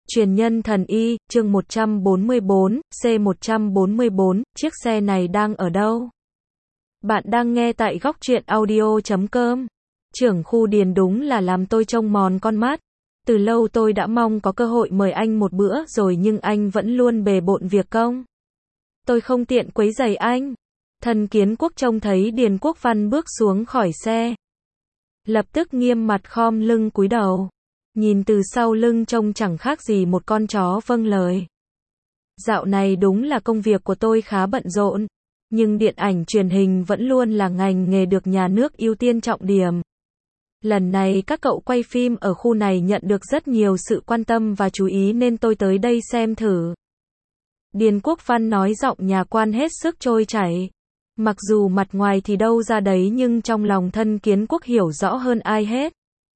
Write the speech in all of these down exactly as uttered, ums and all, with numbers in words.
Truyền nhân thần y, chương một trăm bốn mươi bốn, C một trăm bốn mươi bốn, chiếc xe này đang ở đâu? Bạn đang nghe tại góc truyện audio chấm com. Trưởng khu Điền đúng là làm tôi trông mòn con mắt. Từ lâu tôi đã mong có cơ hội mời anh một bữa rồi nhưng anh vẫn luôn bề bộn việc công. Tôi không tiện quấy rầy anh. Thần Kiến Quốc trông thấy Điền Quốc Văn bước xuống khỏi xe. Lập tức nghiêm mặt khom lưng cúi đầu. Nhìn từ sau lưng trông chẳng khác gì một con chó vâng lời. Dạo này đúng là công việc của tôi khá bận rộn, nhưng điện ảnh truyền hình vẫn luôn là ngành nghề được nhà nước ưu tiên trọng điểm. Lần này các cậu quay phim ở khu này nhận được rất nhiều sự quan tâm và chú ý nên tôi tới đây xem thử. Điền Quốc Văn nói giọng nhà quan hết sức trôi chảy. Mặc dù mặt ngoài thì đâu ra đấy nhưng trong lòng Thân Kiến Quốc hiểu rõ hơn ai hết.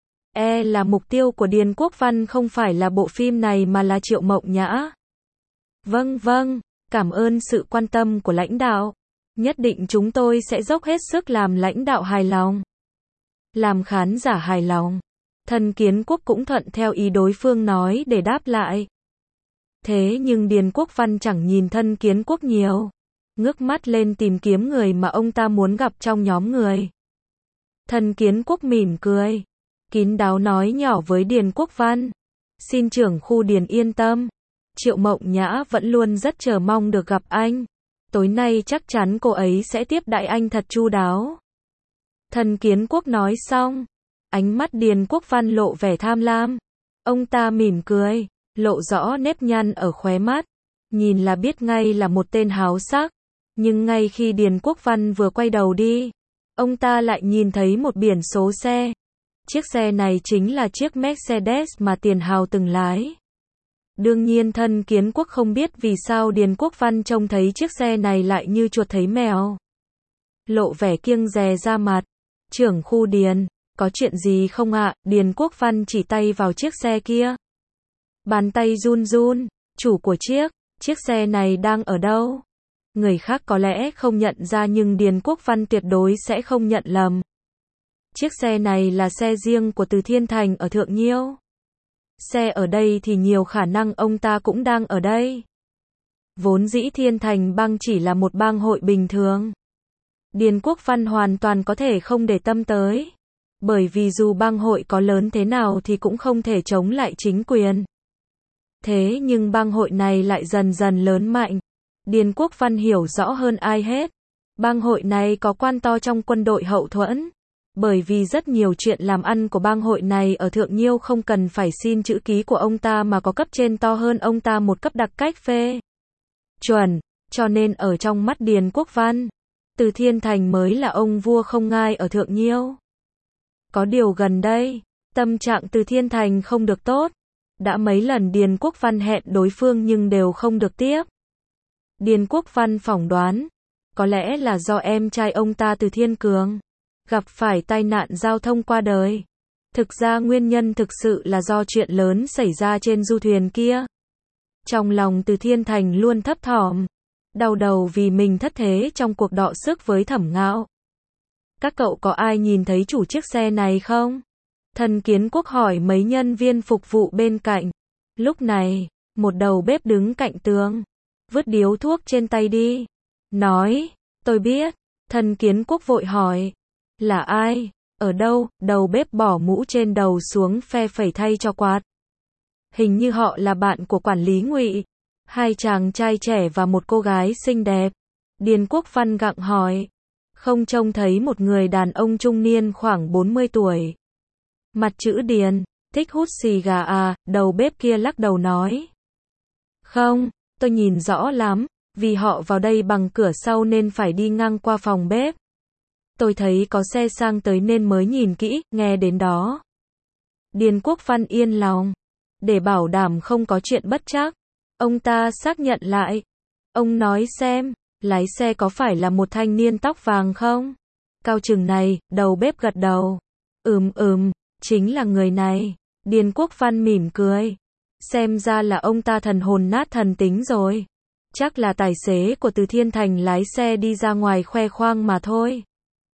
E là mục tiêu của Điền Quốc Văn không phải là bộ phim này mà là Triệu Mộng Nhã. Vâng vâng, cảm ơn sự quan tâm của lãnh đạo. Nhất định chúng tôi sẽ dốc hết sức làm lãnh đạo hài lòng. Làm khán giả hài lòng. Thân Kiến Quốc cũng thuận theo ý đối phương nói để đáp lại. Thế nhưng Điền Quốc Văn chẳng nhìn Thân Kiến Quốc nhiều. Ngước mắt lên tìm kiếm người mà ông ta muốn gặp trong nhóm người. Thân Kiến Quốc mỉm cười. Kín đáo nói nhỏ với Điền Quốc Văn. Xin trưởng khu Điền yên tâm. Triệu Mộng Nhã vẫn luôn rất chờ mong được gặp anh. Tối nay chắc chắn cô ấy sẽ tiếp đãi anh thật chu đáo. Thân Kiến Quốc nói xong. Ánh mắt Điền Quốc Văn lộ vẻ tham lam. Ông ta mỉm cười. Lộ rõ nếp nhăn ở khóe mắt. Nhìn là biết ngay là một tên háo sắc. Nhưng ngay khi Điền Quốc Văn vừa quay đầu đi, ông ta lại nhìn thấy một biển số xe. Chiếc xe này chính là chiếc Mercedes mà Tiền Hào từng lái. Đương nhiên Thân Kiến Quốc không biết vì sao Điền Quốc Văn trông thấy chiếc xe này lại như chuột thấy mèo. Lộ vẻ kiêng dè ra mặt. Trưởng khu Điền, có chuyện gì không ạ? Điền Quốc Văn chỉ tay vào chiếc xe kia. Bàn tay run run. Chủ của chiếc, chiếc xe này đang ở đâu? Người khác có lẽ không nhận ra nhưng Điền Quốc Văn tuyệt đối sẽ không nhận lầm. Chiếc xe này là xe riêng của Từ Thiên Thành ở Thượng Nhiêu. Xe ở đây thì nhiều khả năng ông ta cũng đang ở đây. Vốn dĩ Thiên Thành bang chỉ là một bang hội bình thường. Điền Quốc Văn hoàn toàn có thể không để tâm tới. Bởi vì dù bang hội có lớn thế nào thì cũng không thể chống lại chính quyền. Thế nhưng bang hội này lại dần dần lớn mạnh. Điền Quốc Văn hiểu rõ hơn ai hết. Bang hội này có quan to trong quân đội hậu thuẫn. Bởi vì rất nhiều chuyện làm ăn của bang hội này ở Thượng Nhiêu không cần phải xin chữ ký của ông ta mà có cấp trên to hơn ông ta một cấp đặc cách phê chuẩn, cho nên ở trong mắt Điền Quốc Văn, Từ Thiên Thành mới là ông vua không ngai ở Thượng Nhiêu. Có điều gần đây, tâm trạng Từ Thiên Thành không được tốt. Đã mấy lần Điền Quốc Văn hẹn đối phương nhưng đều không được tiếp. Điền Quốc Văn phỏng đoán, có lẽ là do em trai ông ta Từ Thiên Cường gặp phải tai nạn giao thông qua đời. Thực ra nguyên nhân thực sự là do chuyện lớn xảy ra trên du thuyền kia. Trong lòng Từ Thiên Thành luôn thấp thỏm, đau đầu vì mình thất thế trong cuộc đọ sức với Thẩm Ngạo. Các cậu có ai nhìn thấy chủ chiếc xe này không? Thân Kiến Quốc hỏi mấy nhân viên phục vụ bên cạnh. Lúc này, một đầu bếp đứng cạnh tường, vứt điếu thuốc trên tay đi. Nói, tôi biết. Thân Kiến Quốc vội hỏi. Là ai? Ở đâu? Đầu bếp bỏ mũ trên đầu xuống phe phẩy thay cho quạt. Hình như họ là bạn của quản lý Ngụy. Hai chàng trai trẻ và một cô gái xinh đẹp. Điền Quốc Văn gặng hỏi. Không trông thấy một người đàn ông trung niên khoảng bốn mươi tuổi. Mặt chữ Điền, thích hút xì gà à? Đầu bếp kia lắc đầu nói. Không, tôi nhìn rõ lắm. Vì họ vào đây bằng cửa sau nên phải đi ngang qua phòng bếp. Tôi thấy có xe sang tới nên mới nhìn kỹ, nghe đến đó. Điền Quốc Văn yên lòng. Để bảo đảm không có chuyện bất trắc, ông ta xác nhận lại. Ông nói xem, lái xe có phải là một thanh niên tóc vàng không? Cao chừng này, đầu bếp gật đầu. Ừm ừm, chính là người này. Điền Quốc Văn mỉm cười. Xem ra là ông ta thần hồn nát thần tính rồi. Chắc là tài xế của Từ Thiên Thành lái xe đi ra ngoài khoe khoang mà thôi.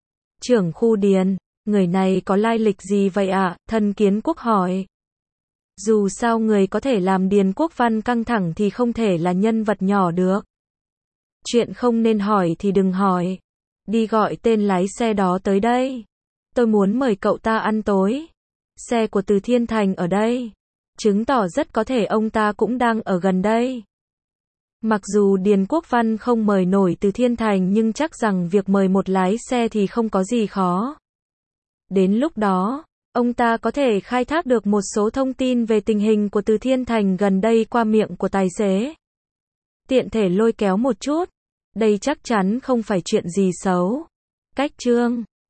Trưởng khu Điền, người này có lai lịch gì vậy ạ? Thân Kiến Quốc hỏi. Dù sao người có thể làm Điền Quốc Văn căng thẳng thì không thể là nhân vật nhỏ được. Chuyện không nên hỏi thì đừng hỏi. Đi gọi tên lái xe đó tới đây. Tôi muốn mời cậu ta ăn tối. Xe của Từ Thiên Thành ở đây. Chứng tỏ rất có thể ông ta cũng đang ở gần đây. Mặc dù Điền Quốc Văn không mời nổi Từ Thiên Thành nhưng chắc rằng việc mời một lái xe thì không có gì khó. Đến lúc đó, ông ta có thể khai thác được một số thông tin về tình hình của Từ Thiên Thành gần đây qua miệng của tài xế. Tiện thể lôi kéo một chút. Đây chắc chắn không phải chuyện gì xấu. Cách chương